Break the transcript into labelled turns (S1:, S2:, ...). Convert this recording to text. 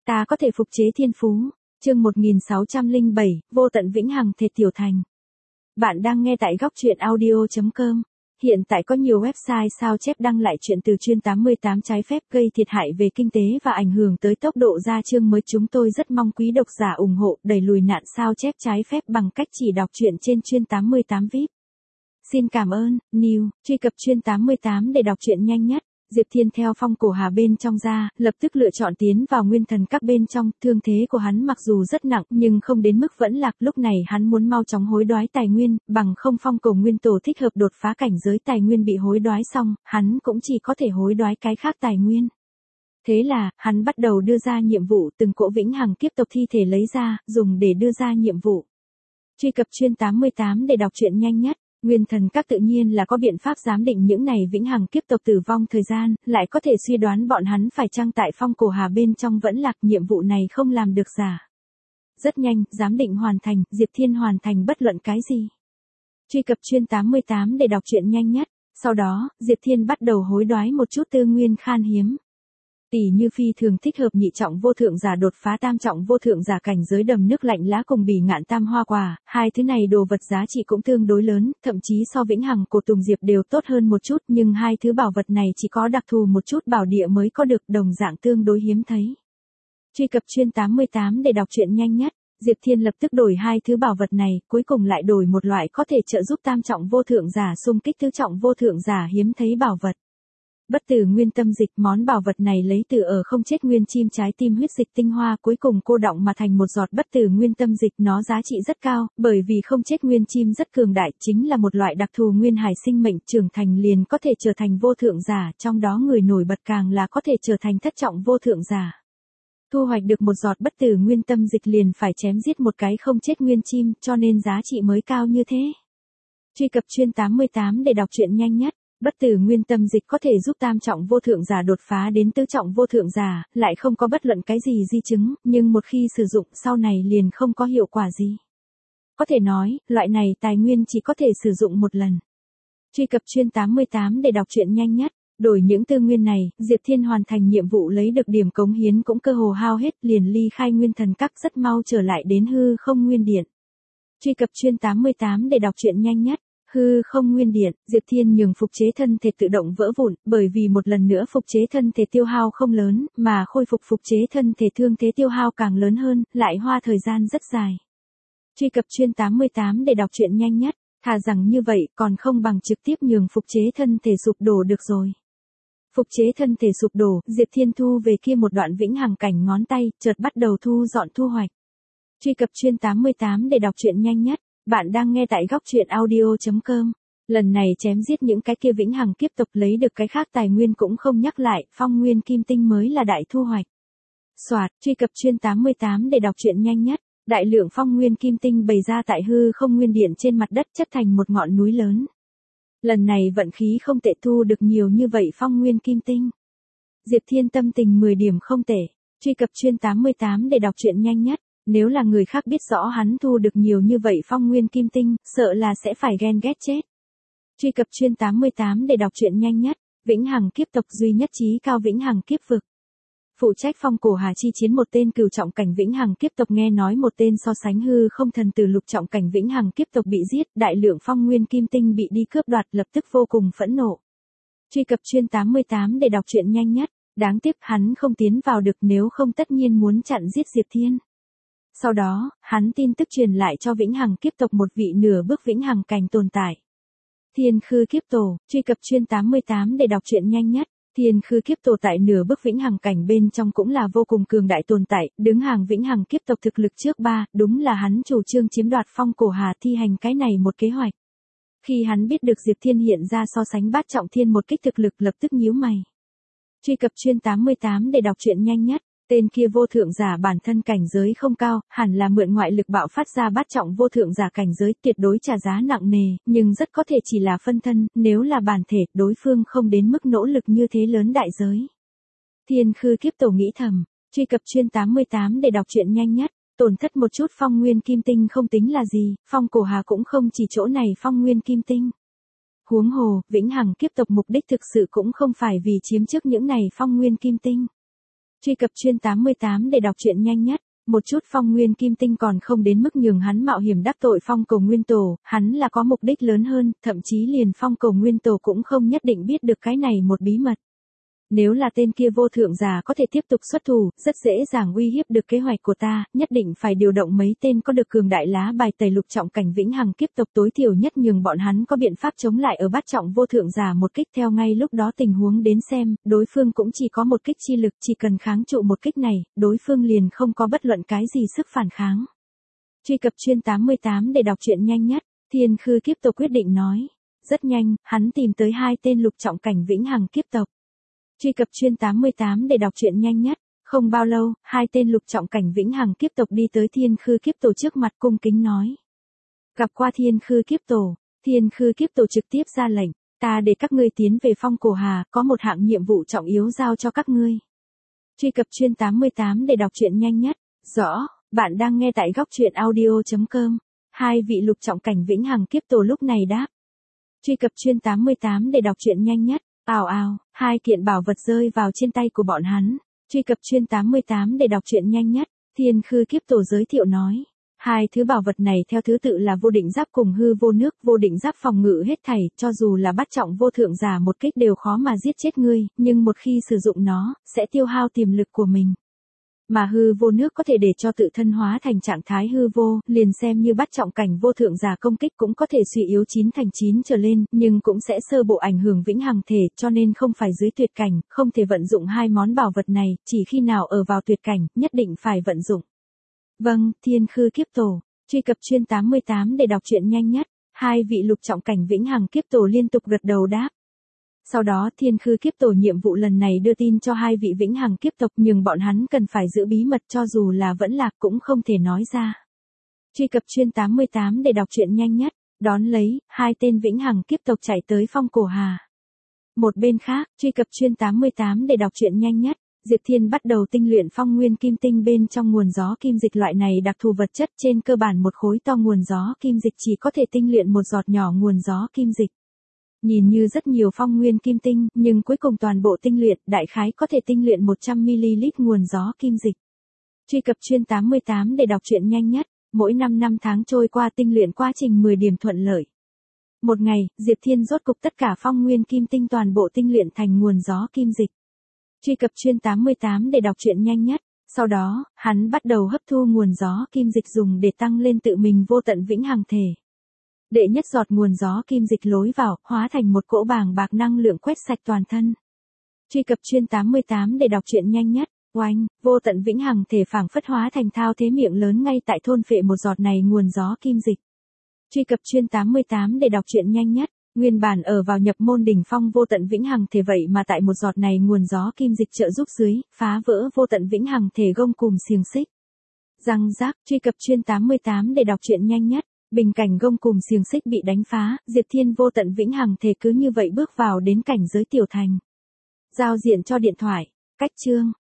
S1: Ta có thể phục chế thiên phú. Chương 1607, vô tận vĩnh hằng thể tiểu thành. Bạn đang nghe tại góc truyện audio.com. Hiện tại có nhiều website sao chép đăng lại chuyện từ chuyên 88 trái phép gây thiệt hại về kinh tế và ảnh hưởng tới tốc độ ra chương mới. Chúng tôi rất mong quý độc giả ủng hộ đẩy lùi nạn sao chép trái phép bằng cách chỉ đọc truyện trên chuyên 88 VIP. Xin cảm ơn. New, truy cập chuyên 88 để đọc truyện nhanh nhất. Diệp Thiên theo Phong Cổ Hà bên trong ra, lập tức lựa chọn tiến vào nguyên thần các bên trong. Thương thế của hắn mặc dù rất nặng nhưng không đến mức vẫn lạc. Lúc này hắn muốn mau chóng hối đoái tài nguyên, bằng không Phong Cổ Nguyên Tổ thích hợp đột phá cảnh giới tài nguyên bị hối đoái xong, hắn cũng chỉ có thể hối đoái cái khác tài nguyên. Thế là, hắn bắt đầu đưa ra nhiệm vụ, từng cỗ vĩnh hằng kiếp tộc thi thể lấy ra, dùng để đưa ra nhiệm vụ. Truy cập chuyên 88 để đọc truyện nhanh nhất. Nguyên thần các tự nhiên là có biện pháp giám định những này vĩnh hằng kiếp tộc tử vong thời gian, lại có thể suy đoán bọn hắn phải chăng tại Phong Cổ Hà bên trong vẫn lạc. Nhiệm vụ này không làm được giả. Rất nhanh, giám định hoàn thành, Diệp Thiên hoàn thành bất luận cái gì. Truy cập chuyên 88 để đọc truyện nhanh nhất. Sau đó, Diệp Thiên bắt đầu hối đoái một chút tư nguyên khan hiếm. Tỷ như phi thường thích hợp nhị trọng vô thượng giả đột phá tam trọng vô thượng giả cảnh giới đầm nước lạnh lá cùng bỉ ngạn tam hoa quả, hai thứ này đồ vật giá trị cũng tương đối lớn, thậm chí so vĩnh hằng cổ tùng diệp đều tốt hơn một chút, nhưng hai thứ bảo vật này chỉ có đặc thù một chút bảo địa mới có được, đồng dạng tương đối hiếm thấy. Truy cập chuyên 88 để đọc truyện nhanh nhất. Diệp Thiên lập tức đổi hai thứ bảo vật này, cuối cùng lại đổi một loại có thể trợ giúp tam trọng vô thượng giả xung kích tứ trọng vô thượng giả hiếm thấy bảo vật. Bất tử nguyên tâm dịch, món bảo vật này lấy từ ở không chết nguyên chim trái tim huyết dịch tinh hoa, cuối cùng cô đọng mà thành một giọt bất tử nguyên tâm dịch. Nó giá trị rất cao, bởi vì không chết nguyên chim rất cường đại, chính là một loại đặc thù nguyên hải sinh mệnh, trưởng thành liền có thể trở thành vô thượng giả, trong đó người nổi bật càng là có thể trở thành thất trọng vô thượng giả. Thu hoạch được một giọt bất tử nguyên tâm dịch liền phải chém giết một cái không chết nguyên chim, cho nên giá trị mới cao như thế. Truy cập chuyên 88 để đọc truyện nhanh nhất. Bất tử nguyên tâm dịch có thể giúp tam trọng vô thượng giả đột phá đến tứ trọng vô thượng giả, lại không có bất luận cái gì di chứng, nhưng một khi sử dụng sau này liền không có hiệu quả gì. Có thể nói, loại này tài nguyên chỉ có thể sử dụng một lần. Truy cập chuyên 88 để đọc truyện nhanh nhất. Đổi những tư nguyên này, Diệp Thiên hoàn thành nhiệm vụ lấy được điểm cống hiến cũng cơ hồ hao hết, liền ly khai nguyên thần các rất mau trở lại đến hư không nguyên điện. Truy cập chuyên 88 để đọc truyện nhanh nhất. Hư không nguyên điện, Diệp Thiên nhường phục chế thân thể tự động vỡ vụn, bởi vì một lần nữa phục chế thân thể tiêu hao không lớn, mà khôi phục phục chế thân thể thương thế tiêu hao càng lớn hơn, lại hoa thời gian rất dài. Truy cập chuyên 88 để đọc truyện nhanh nhất, thà rằng như vậy còn không bằng trực tiếp nhường phục chế thân thể sụp đổ được rồi. Phục chế thân thể sụp đổ, Diệp Thiên thu về kia một đoạn vĩnh hằng cảnh ngón tay, chợt bắt đầu thu dọn thu hoạch. Truy cập chuyên 88 để đọc truyện nhanh nhất. Bạn đang nghe tại góc truyện audio.com. Lần này chém giết những cái kia vĩnh hằng kiếp tộc lấy được cái khác tài nguyên cũng không nhắc lại, phong nguyên kim tinh mới là đại thu hoạch. Soạt, truy cập chuyên 88 để đọc truyện nhanh nhất. Đại lượng phong nguyên kim tinh bày ra tại hư không nguyên điện trên mặt đất chất thành một ngọn núi lớn. Lần này vận khí không tệ, thu được nhiều như vậy phong nguyên kim tinh. Diệp Thiên tâm tình 10 điểm không tệ. Truy cập chuyên 88 để đọc truyện nhanh nhất. Nếu là người khác biết rõ hắn thu được nhiều như vậy phong nguyên kim tinh, sợ là sẽ phải ghen ghét chết. Truy cập chuyên 88 để đọc truyện nhanh nhất. Vĩnh hằng kiếp tộc duy nhất chí cao vĩnh hằng kiếp vực. Phụ trách Phong Cổ Hà chi chiến một tên cửu trọng cảnh vĩnh hằng kiếp tộc, nghe nói một tên so sánh hư không thần từ lục trọng cảnh vĩnh hằng kiếp tộc bị giết, đại lượng phong nguyên kim tinh bị đi cướp đoạt, lập tức vô cùng phẫn nộ. Truy cập chuyên 88 để đọc truyện nhanh nhất. Đáng tiếc hắn không tiến vào được, nếu không tất nhiên muốn chặn giết Diệp Thiên. Sau đó, hắn tin tức truyền lại cho vĩnh hằng kiếp tộc một vị nửa bước vĩnh hằng cảnh tồn tại. Thiên Khư Kiếp Tổ, truy cập chuyên 88 để đọc truyện nhanh nhất. Thiên Khư Kiếp Tổ tại nửa bước vĩnh hằng cảnh bên trong cũng là vô cùng cường đại tồn tại, đứng hàng vĩnh hằng kiếp tộc thực lực trước 3, đúng là hắn chủ trương chiếm đoạt Phong Cổ Hà, thi hành cái này một kế hoạch. Khi hắn biết được Diệp Thiên hiện ra so sánh bát trọng thiên một kích thực lực, lập tức nhíu mày. Truy cập chuyên 88 để đọc truyện nhanh nhất. Tên kia vô thượng giả bản thân cảnh giới không cao, hẳn là mượn ngoại lực bạo phát ra bát trọng vô thượng giả cảnh giới, tuyệt đối trả giá nặng nề, nhưng rất có thể chỉ là phân thân, nếu là bản thể, đối phương không đến mức nỗ lực như thế lớn đại giới. Thiên Khư Kiếp Tổ nghĩ thầm. Truy cập chuyên 88 để đọc truyện nhanh nhất. Tổn thất một chút phong nguyên kim tinh không tính là gì, Phong Cổ Hà cũng không chỉ chỗ này phong nguyên kim tinh. Huống hồ, vĩnh hằng kiếp tộc mục đích thực sự cũng không phải vì chiếm trước những này phong nguyên kim tinh. Truy cập chuyên 88 để đọc truyện nhanh nhất. Một chút Phong Nguyên Kim Tinh còn không đến mức nhường hắn mạo hiểm đắc tội Phong Cầu Nguyên Tổ, hắn là có mục đích lớn hơn, thậm chí liền Phong Cầu Nguyên Tổ cũng không nhất định biết được cái này một bí mật. Nếu là tên kia vô thượng giả có thể tiếp tục xuất thủ, rất dễ dàng uy hiếp được kế hoạch của ta, nhất định phải điều động mấy tên có được cường đại lá bài tẩy lục trọng cảnh vĩnh hằng kiếp tộc tối thiểu nhất nhường bọn hắn có biện pháp chống lại ở bát trọng vô thượng giả một kích theo ngay lúc đó tình huống đến xem, đối phương cũng chỉ có một kích chi lực, chỉ cần kháng trụ một kích này, đối phương liền không có bất luận cái gì sức phản kháng. Truy cập chuyên 88 để đọc truyện nhanh nhất, Thiên Khư kiếp tộc quyết định nói. Rất nhanh, hắn tìm tới 2 tên lục trọng cảnh vĩnh hằng kiếp tộc. Truy cập chuyên 88 để đọc truyện nhanh nhất. Không bao lâu, 2 tên lục trọng cảnh vĩnh hằng kiếp tộc đi tới Thiên Khư kiếp tổ trước mặt cung kính nói. Gặp qua Thiên Khư kiếp tổ, Thiên Khư kiếp tổ trực tiếp ra lệnh, ta để các ngươi tiến về Phong Cổ Hà, có một hạng nhiệm vụ trọng yếu giao cho các ngươi. Truy cập chuyên 88 để đọc truyện nhanh nhất. Rõ, bạn đang nghe tại góc truyện audio.com. 2 vị lục trọng cảnh vĩnh hằng kiếp tổ lúc này đáp. Truy cập chuyên 88 để đọc truyện nhanh nhất. Ào ào, 2 kiện bảo vật rơi vào trên tay của bọn hắn. Truy cập chuyên 88 để đọc truyện nhanh nhất. Thiên Khư kiếp tổ giới thiệu nói. 2 thứ bảo vật này theo thứ tự là vô định giáp cùng hư vô nước, vô định giáp phòng ngự hết thảy, cho dù là bát trọng vô thượng giả một kích đều khó mà giết chết ngươi, nhưng một khi sử dụng nó, sẽ tiêu hao tiềm lực của mình. Mà hư vô nước có thể để cho tự thân hóa thành trạng thái hư vô, liền xem như bát trọng cảnh vô thượng giả công kích cũng có thể suy yếu 9 thành 9 trở lên, nhưng cũng sẽ sơ bộ ảnh hưởng vĩnh hằng thể, cho nên không phải dưới tuyệt cảnh, không thể vận dụng 2 món bảo vật này, chỉ khi nào ở vào tuyệt cảnh, nhất định phải vận dụng. Vâng, Thiên Khư kiếp tổ. Truy cập chuyên 88 để đọc truyện nhanh nhất. 2 vị lục trọng cảnh vĩnh hằng kiếp tổ liên tục gật đầu đáp. Sau đó Thiên Khư kiếp tổ nhiệm vụ lần này đưa tin cho 2 vị vĩnh hằng kiếp tộc nhưng bọn hắn cần phải giữ bí mật cho dù là vẫn lạc cũng không thể nói ra. Truy cập chuyên 88 để đọc truyện nhanh nhất. Đón lấy, 2 tên vĩnh hằng kiếp tộc chạy tới Phong Cổ Hà. Một bên khác, truy cập chuyên 88 để đọc truyện nhanh nhất. Diệp Thiên bắt đầu tinh luyện Phong Nguyên Kim Tinh bên trong nguồn gió kim dịch, loại này đặc thù vật chất trên cơ bản một khối to nguồn gió kim dịch chỉ có thể tinh luyện một giọt nhỏ nguồn gió kim dịch. Nhìn như rất nhiều Phong Nguyên Kim Tinh, nhưng cuối cùng toàn bộ tinh luyện, đại khái có thể tinh luyện 100ml nguồn gió kim dịch. Truy cập chuyên 88 để đọc truyện nhanh nhất. Mỗi 5 năm tháng trôi qua tinh luyện quá trình 10 điểm thuận lợi. Một ngày, Diệp Thiên rốt cục tất cả Phong Nguyên Kim Tinh toàn bộ tinh luyện thành nguồn gió kim dịch. Truy cập chuyên 88 để đọc truyện nhanh nhất. Sau đó, hắn bắt đầu hấp thu nguồn gió kim dịch dùng để tăng lên tự mình vô tận vĩnh hằng thể. Đệ nhất giọt nguồn gió kim dịch lối vào, hóa thành một cỗ bàng bạc năng lượng quét sạch toàn thân. Truy cập chuyên 88 để đọc truyện nhanh nhất. Oanh, vô tận vĩnh hằng thể phảng phất hóa thành thao thế miệng lớn ngay tại thôn phệ một giọt này nguồn gió kim dịch. Truy cập chuyên 88 để đọc truyện nhanh nhất. Nguyên bản ở vào nhập môn đỉnh phong vô tận vĩnh hằng thể vậy mà tại một giọt này nguồn gió kim dịch trợ giúp dưới, phá vỡ vô tận vĩnh hằng thể gông cùm xiềng xích. Răng rác, truy cập chuyên 88 để đọc truyện nhanh nhất. Bình cảnh gông cùm xiềng xích bị đánh phá, Diệp Thiên vô tận vĩnh hằng thể cứ như vậy bước vào đến cảnh giới tiểu thành. Giao diện cho điện thoại, cách chương.